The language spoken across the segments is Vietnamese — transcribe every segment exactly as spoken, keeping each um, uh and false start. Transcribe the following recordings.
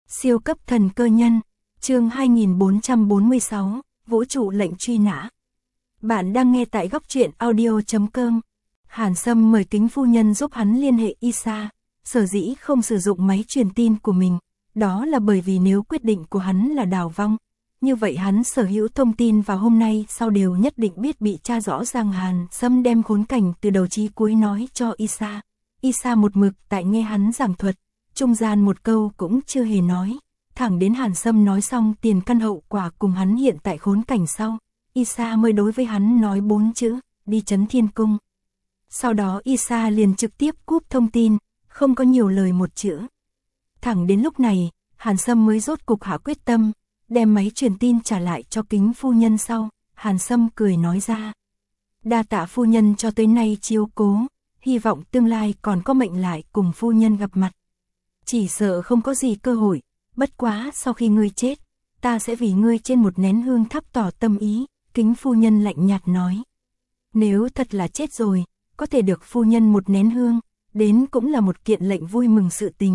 Siêu cấp thần cơ nhân, chương hai nghìn bốn trăm bốn mươi sáu, vũ trụ lệnh truy nã. Bạn đang nghe tại góc truyện audio chấm com. Hàn Sâm mời Kính phu nhân giúp hắn liên hệ Isa, sở dĩ không sử dụng máy truyền tin của mình, đó là bởi vì nếu quyết định của hắn là đào vong, như vậy hắn sở hữu thông tin vào hôm nay sau đều nhất định biết bị tra rõ ràng. Hàn Sâm đem khốn cảnh từ đầu chí cuối nói cho Isa. Isa một mực tại nghe hắn giảng thuật, trung gian một câu cũng chưa hề nói, thẳng đến Hàn Sâm nói xong tiền căn hậu quả cùng hắn hiện tại khốn cảnh sau, Isa mới đối với hắn nói bốn chữ, đi Chấn Thiên Cung. Sau đó Isa liền trực tiếp cúp thông tin, không có nhiều lời một chữ. Thẳng đến lúc này, Hàn Sâm mới rốt cục hạ quyết tâm, đem máy truyền tin trả lại cho Kính phu nhân sau, Hàn Sâm cười nói ra. Đa tạ phu nhân cho tới nay chiếu cố, hy vọng tương lai còn có mệnh lại cùng phu nhân gặp mặt. Chỉ sợ không có gì cơ hội, bất quá sau khi ngươi chết, ta sẽ vì ngươi trên một nén hương thắp tỏ tâm ý, Kính phu nhân lạnh nhạt nói. Nếu thật là chết rồi, có thể được phu nhân một nén hương, đến cũng là một kiện lệnh vui mừng sự tình.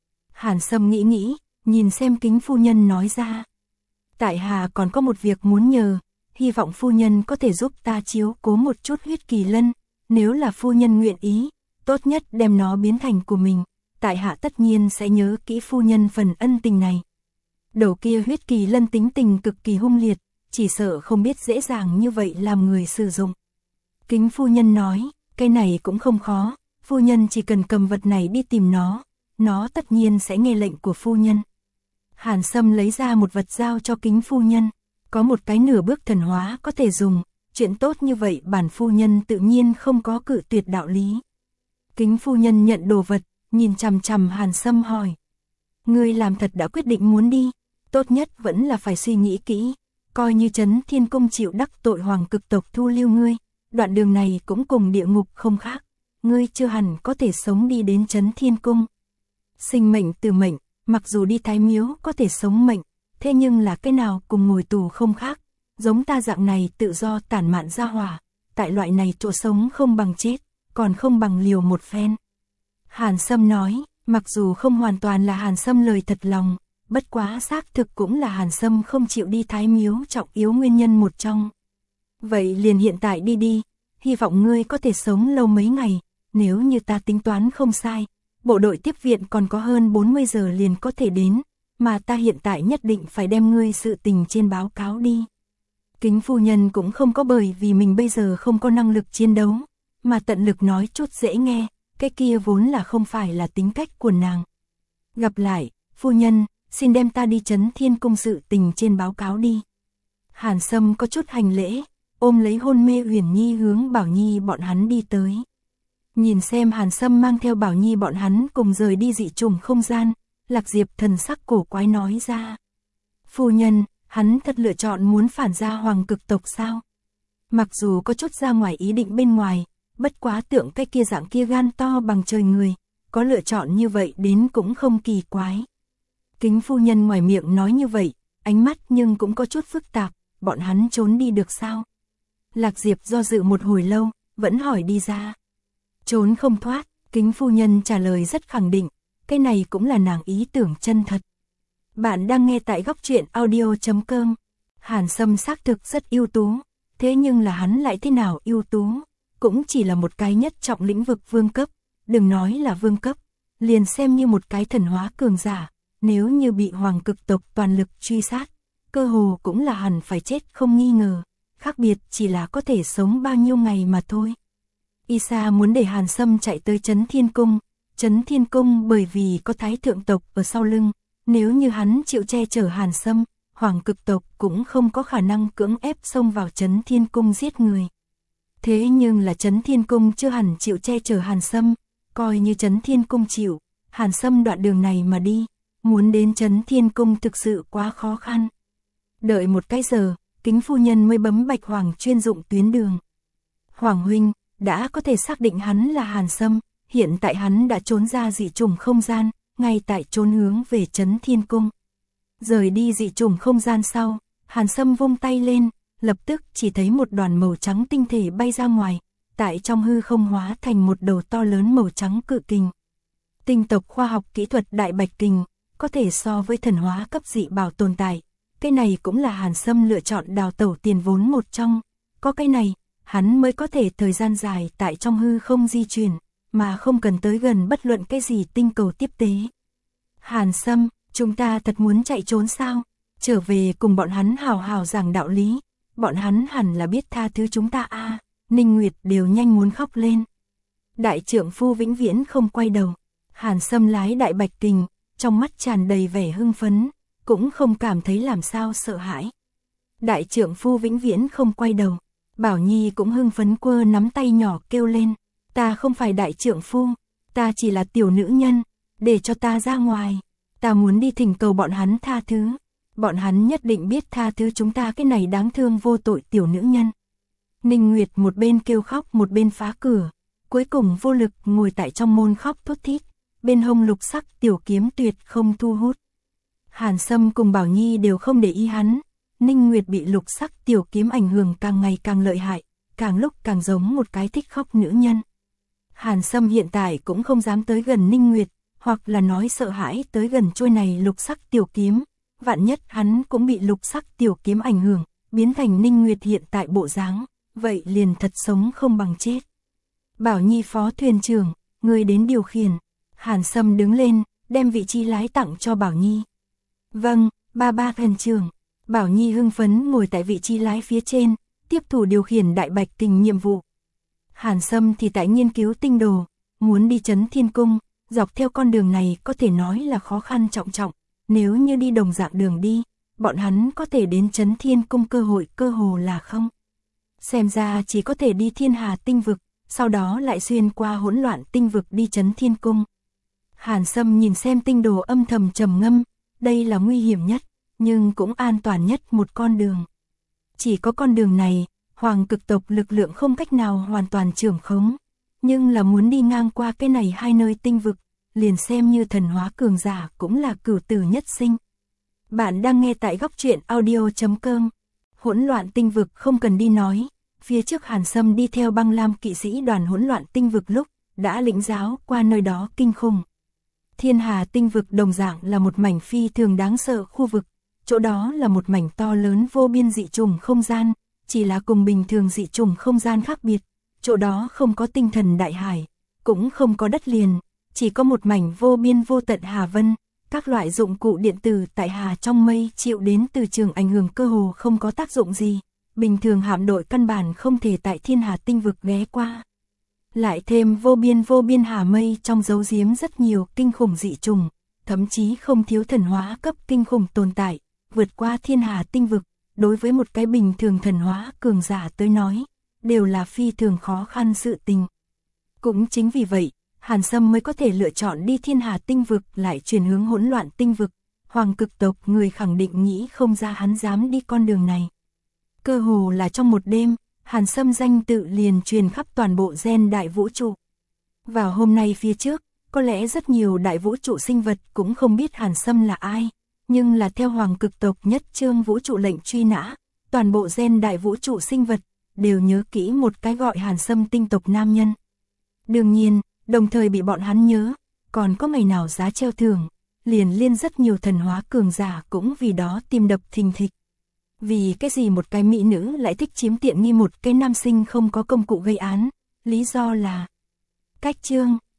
Hàn Sâm nghĩ nghĩ, nhìn xem Kính phu nhân nói ra. Tại hạ còn có một việc muốn nhờ, hy vọng phu nhân có thể giúp ta chiếu cố một chút huyết kỳ lân, nếu là phu nhân nguyện ý, tốt nhất đem nó biến thành của mình, tại hạ tất nhiên sẽ nhớ kỹ phu nhân phần ân tình này. Đầu kia huyết kỳ lân tính tình cực kỳ hung liệt, chỉ sợ không biết dễ dàng như vậy làm người sử dụng. Kính phu nhân nói, cái này cũng không khó, phu nhân chỉ cần cầm vật này đi tìm nó, nó tất nhiên sẽ nghe lệnh của phu nhân. Hàn Sâm lấy ra một vật giao cho Kính phu nhân, có một cái nửa bước thần hóa có thể dùng, chuyện tốt như vậy bản phu nhân tự nhiên không có cự tuyệt đạo lý. Kính phu nhân nhận đồ vật, nhìn chằm chằm Hàn Sâm hỏi. Ngươi làm thật đã quyết định muốn đi, tốt nhất vẫn là phải suy nghĩ kỹ, coi như Chấn Thiên Cung chịu đắc tội hoàng cực tộc thu lưu ngươi, đoạn đường này cũng cùng địa ngục không khác, ngươi chưa hẳn có thể sống đi đến Chấn Thiên Cung. Sinh mệnh từ mệnh, mặc dù đi Thái Miếu có thể sống mệnh, thế nhưng là cái nào cùng ngồi tù không khác, giống ta dạng này tự do tản mạn ra hỏa, tại loại này chỗ sống không bằng chết, còn không bằng liều một phen. Hàn Sâm nói, mặc dù không hoàn toàn là Hàn Sâm lời thật lòng, bất quá xác thực cũng là Hàn Sâm không chịu đi Thái Miếu trọng yếu nguyên nhân một trong. Vậy liền hiện tại đi đi, hy vọng ngươi có thể sống lâu mấy ngày, nếu như ta tính toán không sai, bộ đội tiếp viện còn có hơn bốn mươi giờ liền có thể đến, mà ta hiện tại nhất định phải đem ngươi sự tình trên báo cáo đi. Kính phu nhân cũng không có bởi vì mình bây giờ không có năng lực chiến đấu, mà tận lực nói chút dễ nghe, cái kia vốn là không phải là tính cách của nàng. Gặp lại, phu nhân, xin đem ta đi Chấn Thiên Cung sự tình trên báo cáo đi. Hàn Sâm có chút hành lễ, ôm lấy hôn mê Huyền Nhi hướng Bảo Nhi bọn hắn đi tới. Nhìn xem Hàn Sâm mang theo Bảo Nhi bọn hắn cùng rời đi dị trùng không gian, Lạc Diệp thần sắc cổ quái nói ra. Phu nhân, hắn thật lựa chọn muốn phản ra hoàng cực tộc sao? Mặc dù có chút ra ngoài ý định bên ngoài, bất quá tượng cái kia dạng kia gan to bằng trời người, có lựa chọn như vậy đến cũng không kỳ quái. Kính phu nhân ngoài miệng nói như vậy, ánh mắt nhưng cũng có chút phức tạp, bọn hắn trốn đi được sao? Lạc Diệp do dự một hồi lâu, vẫn hỏi đi ra. Trốn không thoát, Kính phu nhân trả lời rất khẳng định, cái này cũng là nàng ý tưởng chân thật. Bạn đang nghe tại góc truyện audio chấm com. Hàn Sâm xác thực rất ưu tú, thế nhưng là hắn lại thế nào ưu tú, cũng chỉ là một cái nhất trọng lĩnh vực vương cấp, đừng nói là vương cấp, liền xem như một cái thần hóa cường giả, nếu như bị hoàng cực tộc toàn lực truy sát, cơ hồ cũng là hẳn phải chết không nghi ngờ, khác biệt chỉ là có thể sống bao nhiêu ngày mà thôi. Isa muốn để Hàn Sâm chạy tới Chấn Thiên Cung, Chấn Thiên Cung bởi vì có Thái Thượng tộc ở sau lưng, nếu như hắn chịu che chở Hàn Sâm, hoàng cực tộc cũng không có khả năng cưỡng ép xông vào Chấn Thiên Cung giết người. Thế nhưng là Chấn Thiên Cung chưa hẳn chịu che chở Hàn Sâm, coi như Chấn Thiên Cung chịu, Hàn Sâm đoạn đường này mà đi, muốn đến Chấn Thiên Cung thực sự quá khó khăn. Đợi một cái giờ, Kính phu nhân mới bấm bạch hoàng chuyên dụng tuyến đường. Hoàng huynh, đã có thể xác định hắn là Hàn Sâm, hiện tại hắn đã trốn ra dị trùng không gian, ngay tại trốn hướng về Chấn Thiên Cung. Rời đi dị trùng không gian sau, Hàn Sâm vung tay lên, lập tức chỉ thấy một đoàn màu trắng tinh thể bay ra ngoài, tại trong hư không hóa thành một đầu to lớn màu trắng cự kình. Tinh tộc khoa học kỹ thuật đại bạch kình, có thể so với thần hóa cấp dị bảo tồn tại. Cái này cũng là Hàn Sâm lựa chọn đào tẩu tiền vốn một trong. Có cái này, hắn mới có thể thời gian dài tại trong hư không di chuyển, mà không cần tới gần bất luận cái gì tinh cầu tiếp tế. Hàn Sâm, chúng ta thật muốn chạy trốn sao? Trở về cùng bọn hắn hào hào giảng đạo lý, bọn hắn hẳn là biết tha thứ chúng ta a. Ninh Nguyệt đều nhanh muốn khóc lên. Đại trượng phu vĩnh viễn không quay đầu. Hàn Sâm lái đại bạch kình, trong mắt tràn đầy vẻ hưng phấn, cũng không cảm thấy làm sao sợ hãi. Đại trượng phu vĩnh viễn không quay đầu. Bảo Nhi cũng hưng phấn quơ nắm tay nhỏ kêu lên, ta không phải đại trượng phu, ta chỉ là tiểu nữ nhân, để cho ta ra ngoài, ta muốn đi thỉnh cầu bọn hắn tha thứ, bọn hắn nhất định biết tha thứ chúng ta cái này đáng thương vô tội tiểu nữ nhân. Ninh Nguyệt một bên kêu khóc một bên phá cửa, cuối cùng vô lực ngồi tại trong môn khóc thút thít, bên hông lục sắc tiểu kiếm tuyệt không thu hút. Hàn Sâm cùng Bảo Nhi đều không để ý hắn. Ninh Nguyệt bị lục sắc tiểu kiếm ảnh hưởng càng ngày càng lợi hại, càng lúc càng giống một cái thích khóc nữ nhân. Hàn Sâm hiện tại cũng không dám tới gần Ninh Nguyệt, hoặc là nói sợ hãi tới gần trôi này lục sắc tiểu kiếm, vạn nhất hắn cũng bị lục sắc tiểu kiếm ảnh hưởng, biến thành Ninh Nguyệt hiện tại bộ dáng, vậy liền thật sống không bằng chết. Bảo Nhi phó thuyền trưởng, người đến điều khiển. Hàn Sâm đứng lên, đem vị trí lái tặng cho Bảo Nhi. Vâng, ba ba thần trưởng. Bảo Nhi hưng phấn ngồi tại vị trí lái phía trên, tiếp thủ điều khiển đại bạch kình nhiệm vụ. Hàn Sâm thì tại nghiên cứu tinh đồ, muốn đi Chấn Thiên Cung, dọc theo con đường này có thể nói là khó khăn trọng trọng, nếu như đi đồng dạng đường đi, bọn hắn có thể đến Chấn Thiên Cung cơ hội cơ hồ là không. Xem ra chỉ có thể đi Thiên Hà tinh vực, sau đó lại xuyên qua hỗn loạn tinh vực đi Chấn Thiên Cung. Hàn Sâm nhìn xem tinh đồ âm thầm trầm ngâm, đây là nguy hiểm nhất, nhưng cũng an toàn nhất một con đường. Chỉ có con đường này, hoàng cực tộc lực lượng không cách nào hoàn toàn trưởng khống, nhưng là muốn đi ngang qua cái này hai nơi tinh vực, liền xem như thần hóa cường giả cũng là cửu tử nhất sinh. Bạn đang nghe tại góc truyện audio chấm com. Hỗn loạn tinh vực không cần đi nói, phía trước Hàn Sâm đi theo băng lam kỵ sĩ đoàn hỗn loạn tinh vực lúc, đã lĩnh giáo qua nơi đó kinh khủng. Thiên Hà tinh vực đồng dạng là một mảnh phi thường đáng sợ khu vực, chỗ đó là một mảnh to lớn vô biên dị trùng không gian, chỉ là cùng bình thường dị trùng không gian khác biệt, chỗ đó không có tinh thần đại hải, cũng không có đất liền, chỉ có một mảnh vô biên vô tận hà vân, các loại dụng cụ điện tử tại hà trong mây chịu đến từ trường ảnh hưởng cơ hồ không có tác dụng gì, bình thường hạm đội căn bản không thể tại Thiên Hà tinh vực ghé qua. Lại thêm vô biên vô biên hà mây trong giấu giếm rất nhiều kinh khủng dị trùng, thậm chí không thiếu thần hóa cấp kinh khủng tồn tại, vượt qua Thiên Hà tinh vực, đối với một cái bình thường thần hóa cường giả tới nói, đều là phi thường khó khăn sự tình. Cũng chính vì vậy, Hàn Sâm mới có thể lựa chọn đi Thiên Hà tinh vực lại chuyển hướng hỗn loạn tinh vực, hoàng cực tộc người khẳng định nghĩ không ra hắn dám đi con đường này. Cơ hồ là trong một đêm, Hàn Sâm danh tự liền truyền khắp toàn bộ gen đại vũ trụ. Vào hôm nay phía trước, có lẽ rất nhiều đại vũ trụ sinh vật cũng không biết Hàn Sâm là ai, nhưng là theo hoàng cực tộc nhất chương vũ trụ lệnh truy nã, toàn bộ gen đại vũ trụ sinh vật đều nhớ kỹ một cái gọi Hàn Sâm tinh tộc nam nhân. Đương nhiên, đồng thời bị bọn hắn nhớ, còn có ngày nào giá treo thưởng, liền liên rất nhiều thần hóa cường giả cũng vì đó tim đập thình thịch. Vì cái gì một cái mỹ nữ lại thích chiếm tiện nghi một cái nam sinh không có công cụ gây án, lý do là cách chương.